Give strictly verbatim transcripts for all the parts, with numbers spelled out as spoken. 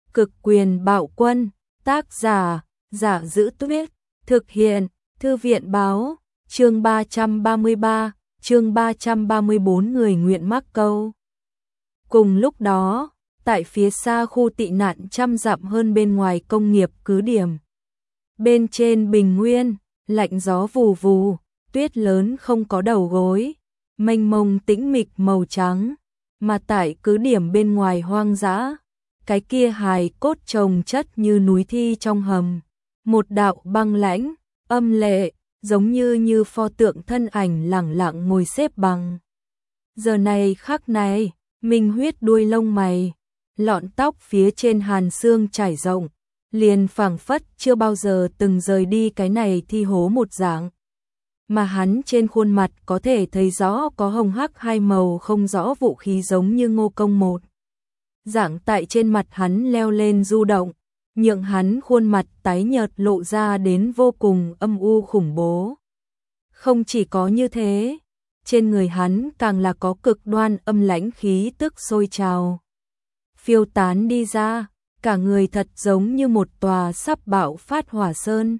Cực quyền bạo quân, tác giả, Giả Giữ Tuyết, thực hiện, Thư viện báo, chương ba trăm ba mươi ba, chương ba trăm ba mươi bốn người nguyện mắc câu. Cùng lúc đó, tại phía xa khu tị nạn trăm dặm hơn bên ngoài công nghiệp cứ điểm. Bên trên bình nguyên, lạnh gió vù vù, tuyết lớn không có đầu gối, mênh mông tĩnh mịch màu trắng, mà tại cứ điểm bên ngoài hoang dã, cái kia hài cốt chồng chất như núi thi trong hầm, một đạo băng lãnh, âm lệ, giống như như pho tượng thân ảnh lẳng lặng ngồi xếp bằng. Giờ này khắc này, Minh Huyết đuôi lông mày, lọn tóc phía trên hàn xương trải rộng, liền phảng phất chưa bao giờ từng rời đi cái này thi hố một dạng. Mà hắn trên khuôn mặt có thể thấy rõ có hồng hắc hai màu không rõ vũ khí giống như Ngô Công một dạng tại trên mặt hắn leo lên du động, nhượng hắn khuôn mặt tái nhợt lộ ra đến vô cùng âm u khủng bố. Không chỉ có như thế, trên người hắn càng là có cực đoan âm lãnh khí tức sôi trào, phiêu tán đi ra, cả người thật giống như một tòa sắp bạo phát hỏa sơn,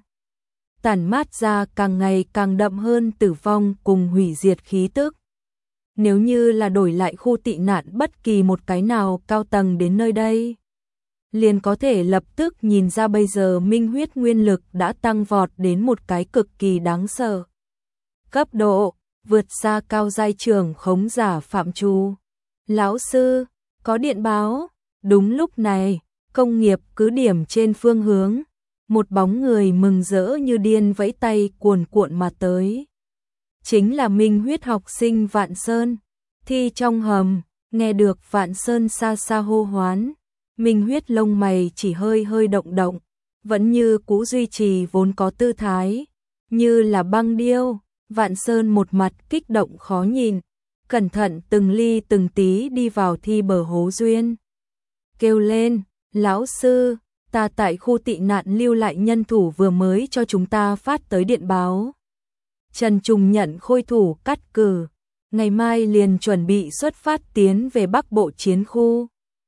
tản mát ra càng ngày càng đậm hơn tử vong cùng hủy diệt khí tức. Nếu như là đổi lại khu tị nạn bất kỳ một cái nào cao tầng đến nơi đây, liền có thể lập tức nhìn ra bây giờ Minh Huyết nguyên lực đã tăng vọt đến một cái cực kỳ đáng sợ cấp độ, vượt xa cao giai trưởng khống giả phạm trù. Lão sư, có điện báo. Đúng lúc này, công nghiệp cứ điểm trên phương hướng, một bóng người mừng rỡ như điên vẫy tay cuồn cuộn mà tới. Chính là Minh Huyết học sinh Vạn Sơn. Thi trong hầm, nghe được Vạn Sơn xa xa hô hoán, Minh Huyết lông mày chỉ hơi hơi động động, vẫn như cũ duy trì vốn có tư thái, như là băng điêu. Vạn Sơn một mặt kích động khó nhìn, cẩn thận từng ly từng tí đi vào thi bờ hố duyên. Kêu lên, lão sư, ta tại khu tị nạn lưu lại nhân thủ vừa mới cho chúng ta phát tới điện báo. Trần Trùng nhận khôi thủ cắt cử, ngày mai liền chuẩn bị xuất phát tiến về Bắc Bộ chiến khu.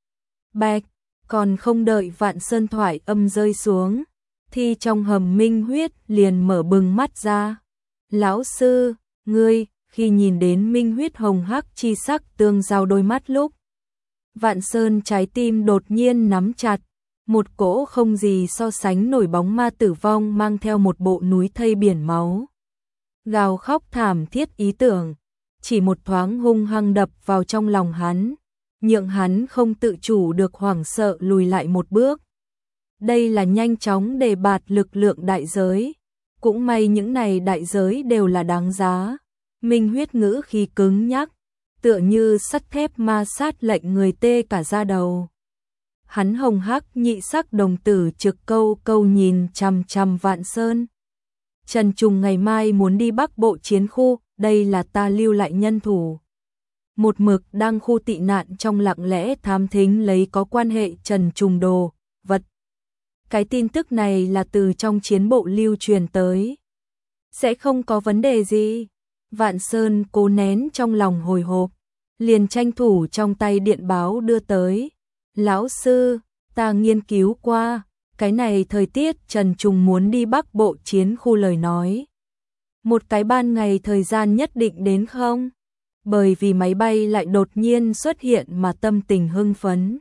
Bạch, còn không đợi Vạn Sơn thoại âm rơi xuống, thi trong hầm Minh Huyết liền mở bừng mắt ra. Lão sư, ngươi, khi nhìn đến Minh Huyết hồng hắc chi sắc tương giao đôi mắt lúc, Vạn Sơn trái tim đột nhiên nắm chặt, một cỗ không gì so sánh nổi bóng ma tử vong mang theo một bộ núi thây biển máu. Gào khóc thảm thiết ý tưởng, chỉ một thoáng hung hăng đập vào trong lòng hắn, nhượng hắn không tự chủ được hoảng sợ lùi lại một bước. Đây là nhanh chóng đề bạt lực lượng đại giới, cũng may những này đại giới đều là đáng giá. Minh Huyết ngữ khí cứng nhắc, tựa như sắt thép ma sát lệnh người tê cả da đầu. Hắn hồng hắc nhị sắc đồng tử trực câu câu nhìn chằm chằm Vạn Sơn. Trần Trùng ngày mai muốn đi Bắc Bộ chiến khu, đây là ta lưu lại nhân thủ. Một mực đang khu tị nạn trong lặng lẽ thám thính lấy có quan hệ Trần Trùng đồ, vật. Cái tin tức này là từ trong chiến bộ lưu truyền tới. Sẽ không có vấn đề gì. Vạn Sơn cố nén trong lòng hồi hộp, liền tranh thủ trong tay điện báo đưa tới. Lão sư, ta nghiên cứu qua, cái này thời tiết Trần Trùng muốn đi Bắc Bộ chiến khu lời nói. Một cái ban ngày thời gian nhất định đến không? Bởi vì máy bay lại đột nhiên xuất hiện mà tâm tình hưng phấn.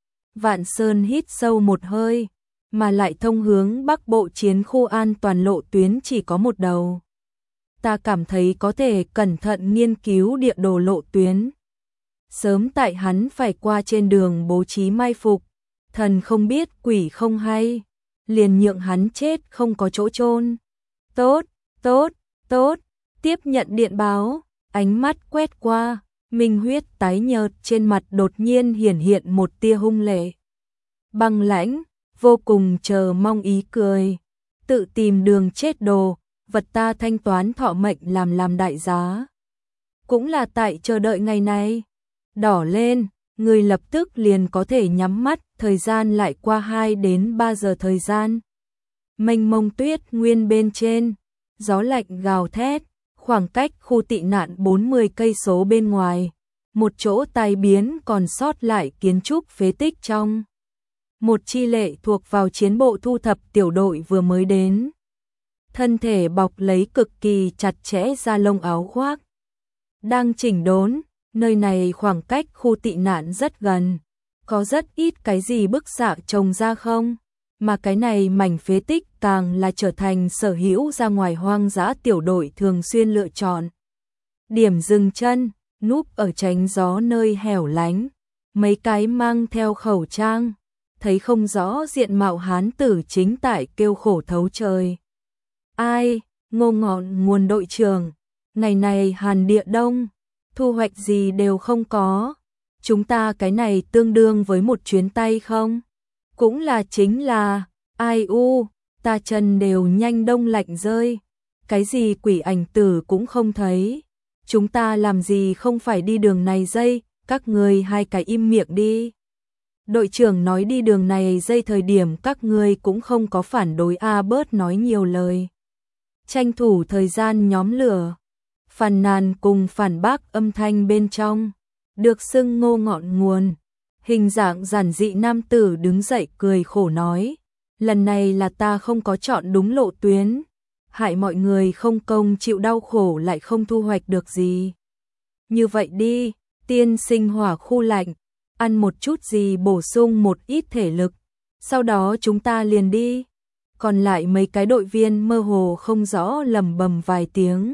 Vạn Sơn hít sâu một hơi, mà lại thông hướng Bắc Bộ chiến khu an toàn lộ tuyến chỉ có một đầu. Ta cảm thấy có thể cẩn thận nghiên cứu địa đồ lộ tuyến. Sớm tại hắn phải qua trên đường bố trí mai phục, thần không biết quỷ không hay, liền nhượng hắn chết không có chỗ chôn. Tốt, tốt, tốt, tiếp nhận điện báo, ánh mắt quét qua, Minh Huyết tái nhợt trên mặt đột nhiên hiển hiện một tia hung lệ. Băng lãnh, vô cùng chờ mong ý cười, tự tìm đường chết đồ, vật ta thanh toán thọ mệnh làm làm đại giá. Cũng là tại chờ đợi ngày này. Đỏ lên, người lập tức liền có thể nhắm mắt, thời gian lại qua hai đến ba giờ thời gian. Mênh mông tuyết nguyên bên trên, gió lạnh gào thét, khoảng cách khu tị nạn bốn mươi cây số bên ngoài, một chỗ tai biến còn sót lại kiến trúc phế tích trong. một chi lệ thuộc vào chiến bộ thu thập tiểu đội vừa mới đến. Thân thể bọc lấy cực kỳ chặt chẽ da lông áo khoác. Đang chỉnh đốn, nơi này khoảng cách khu tị nạn rất gần. Có rất ít cái gì bức xạ trồng ra không? Mà cái này mảnh phế tích càng là trở thành sở hữu ra ngoài hoang dã tiểu đội thường xuyên lựa chọn. Điểm dừng chân, núp ở tránh gió nơi hẻo lánh. Mấy cái mang theo khẩu trang, thấy không rõ diện mạo hán tử chính tại kêu khổ thấu trời. Ai, Ngô Ngọn Nguồn đội trưởng, ngày này Hàn Địa Đông, thu hoạch gì đều không có. Chúng ta cái này tương đương với một chuyến tay không? Cũng là chính là, ai u, ta chân đều nhanh đông lạnh rơi. Cái gì quỷ ảnh tử cũng không thấy. Chúng ta làm gì không phải đi đường này dây, các người hai cái im miệng đi. Đội trưởng nói đi đường này dây thời điểm các người cũng không có phản đối a bớt nói nhiều lời. Tranh thủ thời gian nhóm lửa, phàn nàn cùng phản bác âm thanh bên trong, được xưng Ngô Ngọn Nguồn. Hình dạng giản dị nam tử đứng dậy cười khổ nói, lần này là ta không có chọn đúng lộ tuyến, hại mọi người không công chịu đau khổ lại không thu hoạch được gì. Như vậy đi, tiên sinh hỏa khu lạnh, ăn một chút gì bổ sung một ít thể lực, sau đó chúng ta liền đi. Còn lại mấy cái đội viên mơ hồ không rõ lẩm bẩm vài tiếng.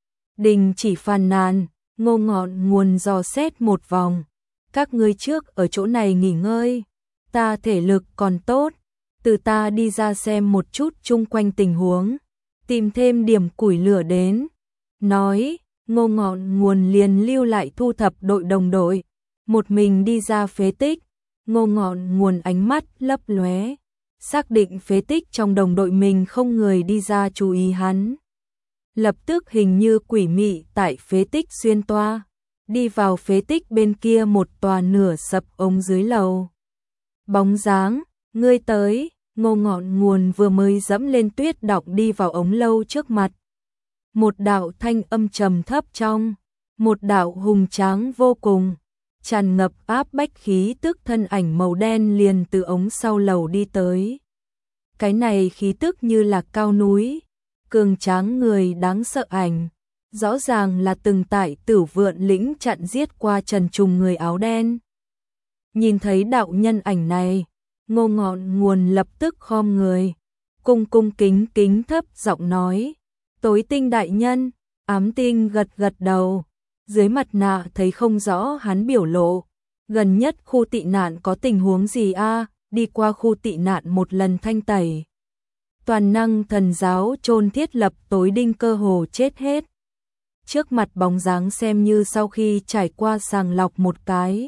Đình chỉ phàn nàn, Ngô Ngọn Nguồn dò xét một vòng. Các ngươi trước ở chỗ này nghỉ ngơi, ta thể lực còn tốt, từ ta đi ra xem một chút chung quanh tình huống, tìm thêm điểm củi lửa đến. Nói, Ngô Ngọn Nguồn liền lưu lại thu thập đội đồng đội, một mình đi ra phế tích. Ngô Ngọn Nguồn ánh mắt lấp lóe, xác định phế tích trong đồng đội mình không người đi ra chú ý hắn. Lập tức hình như quỷ mị tại phế tích xuyên toa, đi vào phế tích bên kia một tòa nửa sập ống dưới lầu. Bóng dáng, ngươi tới, Ngô Ngọn Nguồn vừa mới dẫm lên tuyết đọng đi vào ống lâu trước mặt. Một đạo thanh âm trầm thấp trong, một đạo hùng tráng vô cùng, tràn ngập áp bách khí tức thân ảnh màu đen liền từ ống sau lầu đi tới. Cái này khí tức như là cao núi, cường tráng người đáng sợ ảnh, rõ ràng là từng tại Tử Vượn lĩnh chặn giết qua Trần Trùng người áo đen. Nhìn thấy đạo nhân ảnh này, Ngô Ngọn Nguồn lập tức khom người, cung cung kính kính thấp giọng nói, Tối Tinh đại nhân. Ám Tinh gật gật đầu, dưới mặt nạ thấy không rõ hắn biểu lộ. Gần nhất khu tị nạn có tình huống gì a? Đi qua khu tị nạn một lần thanh tẩy. Toàn năng thần giáo chôn thiết lập tối đinh cơ hồ chết hết. Trước mặt bóng dáng xem như sau khi trải qua sàng lọc một cái.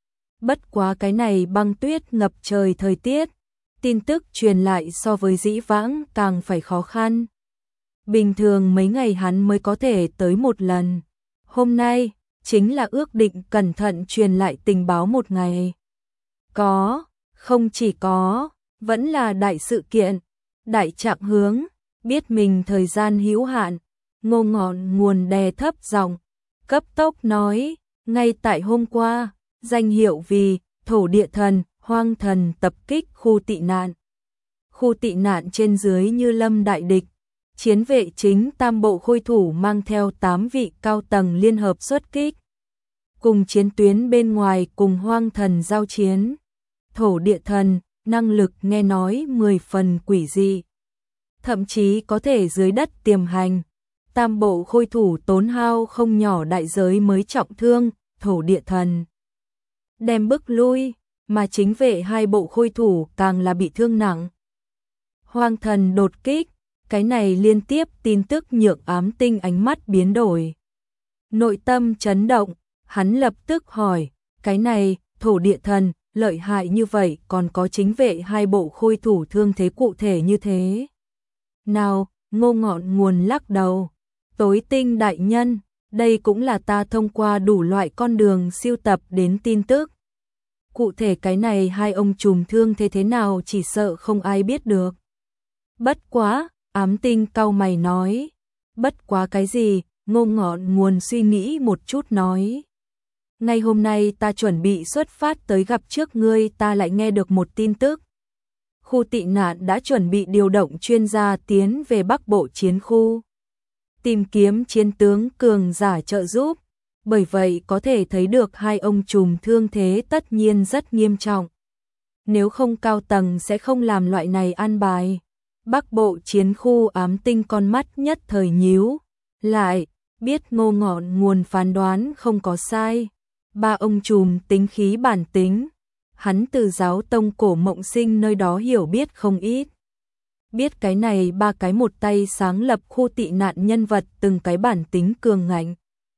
Bất quá cái này băng tuyết ngập trời thời tiết, tin tức truyền lại so với dĩ vãng càng phải khó khăn. Bình thường mấy ngày hắn mới có thể tới một lần. Hôm nay, chính là ước định cẩn thận truyền lại tình báo một ngày. Có, không chỉ có, vẫn là đại sự kiện, đại trạng hướng, biết mình thời gian hữu hạn. Ngô Ngọn Nguồn đè thấp giọng, cấp tốc nói, ngay tại hôm qua, danh hiệu vì thổ địa thần, hoang thần tập kích khu tị nạn. Khu tị nạn trên dưới như lâm đại địch, chiến vệ chính tam bộ khôi thủ mang theo tám vị cao tầng liên hợp xuất kích. Cùng chiến tuyến bên ngoài cùng hoang thần giao chiến. Thổ địa thần, năng lực nghe nói mười phần quỷ dị. Thậm chí có thể dưới đất tiềm hành. Tam bộ khôi thủ tốn hao không nhỏ đại giới mới trọng thương, thổ địa thần. Đem bức lui, mà chính vệ hai bộ khôi thủ càng là bị thương nặng. Hoang thần đột kích, cái này liên tiếp tin tức nhượng Ám Tinh ánh mắt biến đổi. Nội tâm chấn động, hắn lập tức hỏi, cái này, thổ địa thần, lợi hại như vậy còn có chính vệ hai bộ khôi thủ thương thế cụ thể như thế. Nào, Ngô Ngọn Nguồn lắc đầu, Tối Tinh đại nhân, đây cũng là ta thông qua đủ loại con đường siêu tập đến tin tức. Cụ thể cái này hai ông trùm thương thế thế nào chỉ sợ không ai biết được. Bất quá, Ám Tinh cau mày nói, bất quá cái gì, Ngô Ngọn Nguồn suy nghĩ một chút nói. Ngay hôm nay ta chuẩn bị xuất phát tới gặp trước ngươi, ta lại nghe được một tin tức, khu tị nạn đã chuẩn bị điều động chuyên gia tiến về Bắc Bộ chiến khu, tìm kiếm chiến tướng cường giả trợ giúp, bởi vậy có thể thấy được hai ông trùm thương thế tất nhiên rất nghiêm trọng. Nếu không cao tầng sẽ không làm loại này an bài. Bắc Bộ chiến khu Ám Tinh con mắt nhất thời nhíu lại, biết Ngô Ngọn Nguồn phán đoán không có sai. Ba ông trùm tính khí bản tính, hắn từ giáo tông Cổ Mộng Sinh nơi đó hiểu biết không ít. Biết cái này ba cái một tay sáng lập khu tị nạn nhân vật từng cái bản tính cường ngạnh.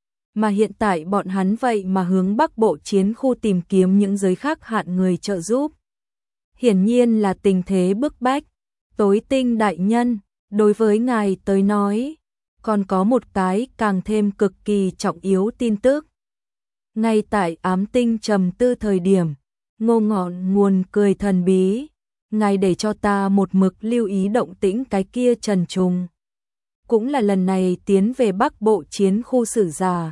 Mà hiện tại bọn hắn vậy mà hướng Bắc Bộ chiến khu tìm kiếm những giới khác hạn người trợ giúp. Hiển nhiên là tình thế bức bách. Tối Tinh đại nhân, đối với ngài tới nói, còn có một cái càng thêm cực kỳ trọng yếu tin tức. Ngay tại Ám Tinh trầm tư thời điểm, Ngô Ngọn Nguồn cười thần bí, ngài để cho ta một mực lưu ý động tĩnh cái kia Trần Trùng. Cũng là lần này tiến về Bắc Bộ chiến khu Sử Giả,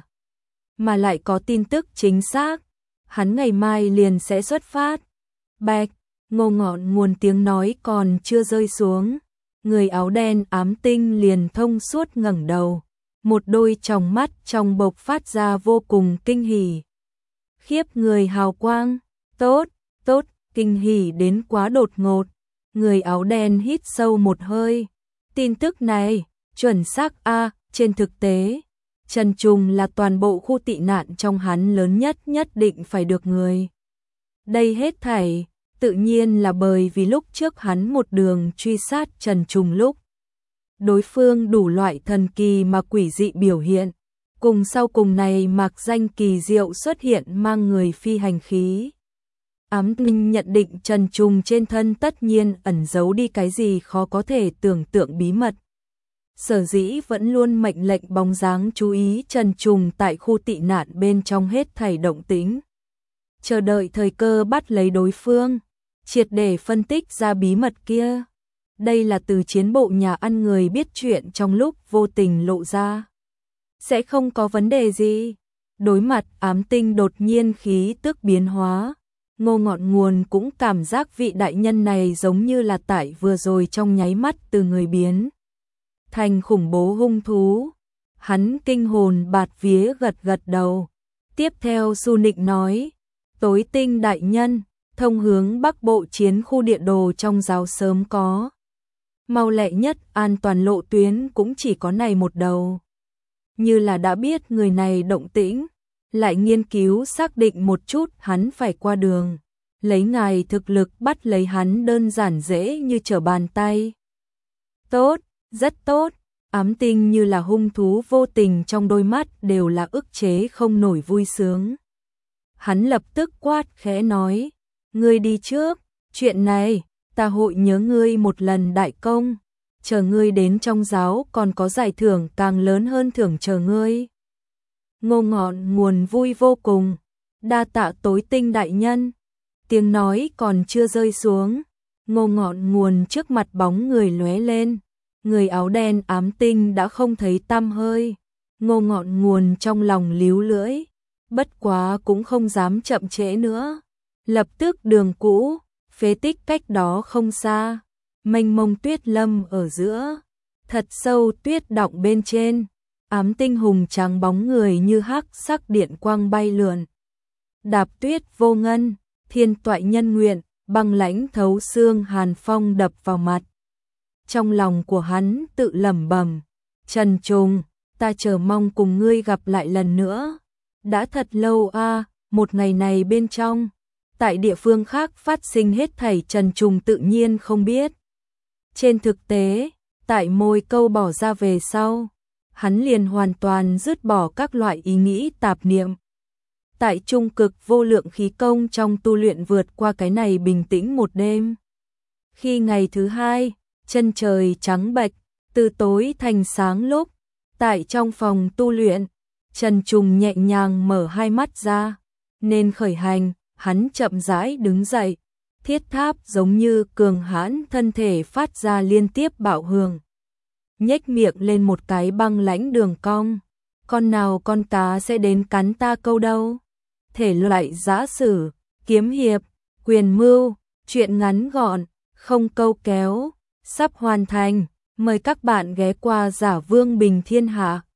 mà lại có tin tức chính xác, hắn ngày mai liền sẽ xuất phát. Bạch, Ngô Ngọn Nguồn tiếng nói còn chưa rơi xuống, người áo đen Ám Tinh liền thông suốt ngẩng đầu, một đôi tròng mắt trong bộc phát ra vô cùng kinh hỉ. Khiếp người hào quang, tốt, tốt, kinh hỉ đến quá đột ngột. Người áo đen hít sâu một hơi. Tin tức này, chuẩn xác a, trên thực tế, Trần Trùng là toàn bộ khu tị nạn trong hắn lớn nhất nhất định phải được người. Đây hết thảy, tự nhiên là bởi vì lúc trước hắn một đường truy sát Trần Trùng lúc. Đối phương đủ loại thần kỳ mà quỷ dị biểu hiện, cùng sau cùng này mạc danh kỳ diệu xuất hiện mang người phi hành khí. Ám Tinh nhận định Trần Trùng trên thân tất nhiên ẩn giấu đi cái gì khó có thể tưởng tượng bí mật. Sở dĩ vẫn luôn mệnh lệnh bóng dáng chú ý Trần Trùng tại khu tị nạn bên trong hết thảy động tĩnh. Chờ đợi thời cơ bắt lấy đối phương, triệt để phân tích ra bí mật kia. Đây là từ chiến bộ nhà ăn người biết chuyện trong lúc vô tình lộ ra. Sẽ không có vấn đề gì. Đối mặt Ám Tinh đột nhiên khí tức biến hóa, Ngô Ngọn Nguồn cũng cảm giác vị đại nhân này giống như là tại vừa rồi trong nháy mắt từ người biến thành khủng bố hung thú. Hắn kinh hồn bạt vía gật gật đầu. Tiếp theo Su Nịnh nói, Tối Tinh đại nhân, thông hướng Bắc Bộ chiến khu địa đồ trong giáo sớm có. Mau lẹ nhất an toàn lộ tuyến cũng chỉ có này một đầu. Như là đã biết người này động tĩnh, lại nghiên cứu xác định một chút hắn phải qua đường. Lấy ngài thực lực bắt lấy hắn đơn giản dễ như trở bàn tay. Tốt, rất tốt. Ám Tinh như là hung thú vô tình trong đôi mắt đều là ức chế không nổi vui sướng. Hắn lập tức quát khẽ nói, ngươi đi trước, chuyện này, ta hội nhớ ngươi một lần đại công, chờ ngươi đến trong giáo còn có giải thưởng càng lớn hơn thưởng chờ ngươi. Ngô Ngọn Nguồn vui vô cùng, đa tạ Tối Tinh đại nhân. Tiếng nói còn chưa rơi xuống, Ngô Ngọn Nguồn trước mặt bóng người lóe lên, người áo đen Ám Tinh đã không thấy tăm hơi. Ngô Ngọn Nguồn trong lòng líu lưỡi, bất quá cũng không dám chậm trễ nữa. Lập tức đường cũ, phế tích cách đó không xa, mênh mông tuyết lâm ở giữa, thật sâu tuyết đọng bên trên, Ám Tinh hùng trắng bóng người như hắc sắc điện quang bay lượn. Đạp tuyết vô ngân, thiên toại nhân nguyện, băng lãnh thấu xương hàn phong đập vào mặt. Trong lòng của hắn tự lẩm bẩm, Trần Trùng, ta chờ mong cùng ngươi gặp lại lần nữa. Đã thật lâu a, một ngày này bên trong, tại địa phương khác phát sinh hết thảy Trần Trùng tự nhiên không biết. Trên thực tế, tại môi câu bỏ ra về sau, hắn liền hoàn toàn dứt bỏ các loại ý nghĩ tạp niệm. Tại trung cực vô lượng khí công trong tu luyện vượt qua cái này bình tĩnh một đêm. Khi ngày thứ hai, chân trời trắng bệch, từ tối thành sáng lúc, tại trong phòng tu luyện, Trần Trùng nhẹ nhàng mở hai mắt ra, nên khởi hành, hắn chậm rãi đứng dậy, thiết tháp giống như cường hãn thân thể phát ra liên tiếp bạo hưởng. Nhếch miệng lên một cái băng lãnh đường cong, con nào con cá sẽ đến cắn ta câu đâu. Thể loại giã sử, kiếm hiệp, quyền mưu, truyện ngắn gọn, không câu kéo, sắp hoàn thành. Mời các bạn ghé qua Giả Vương Bình Thiên Hạ.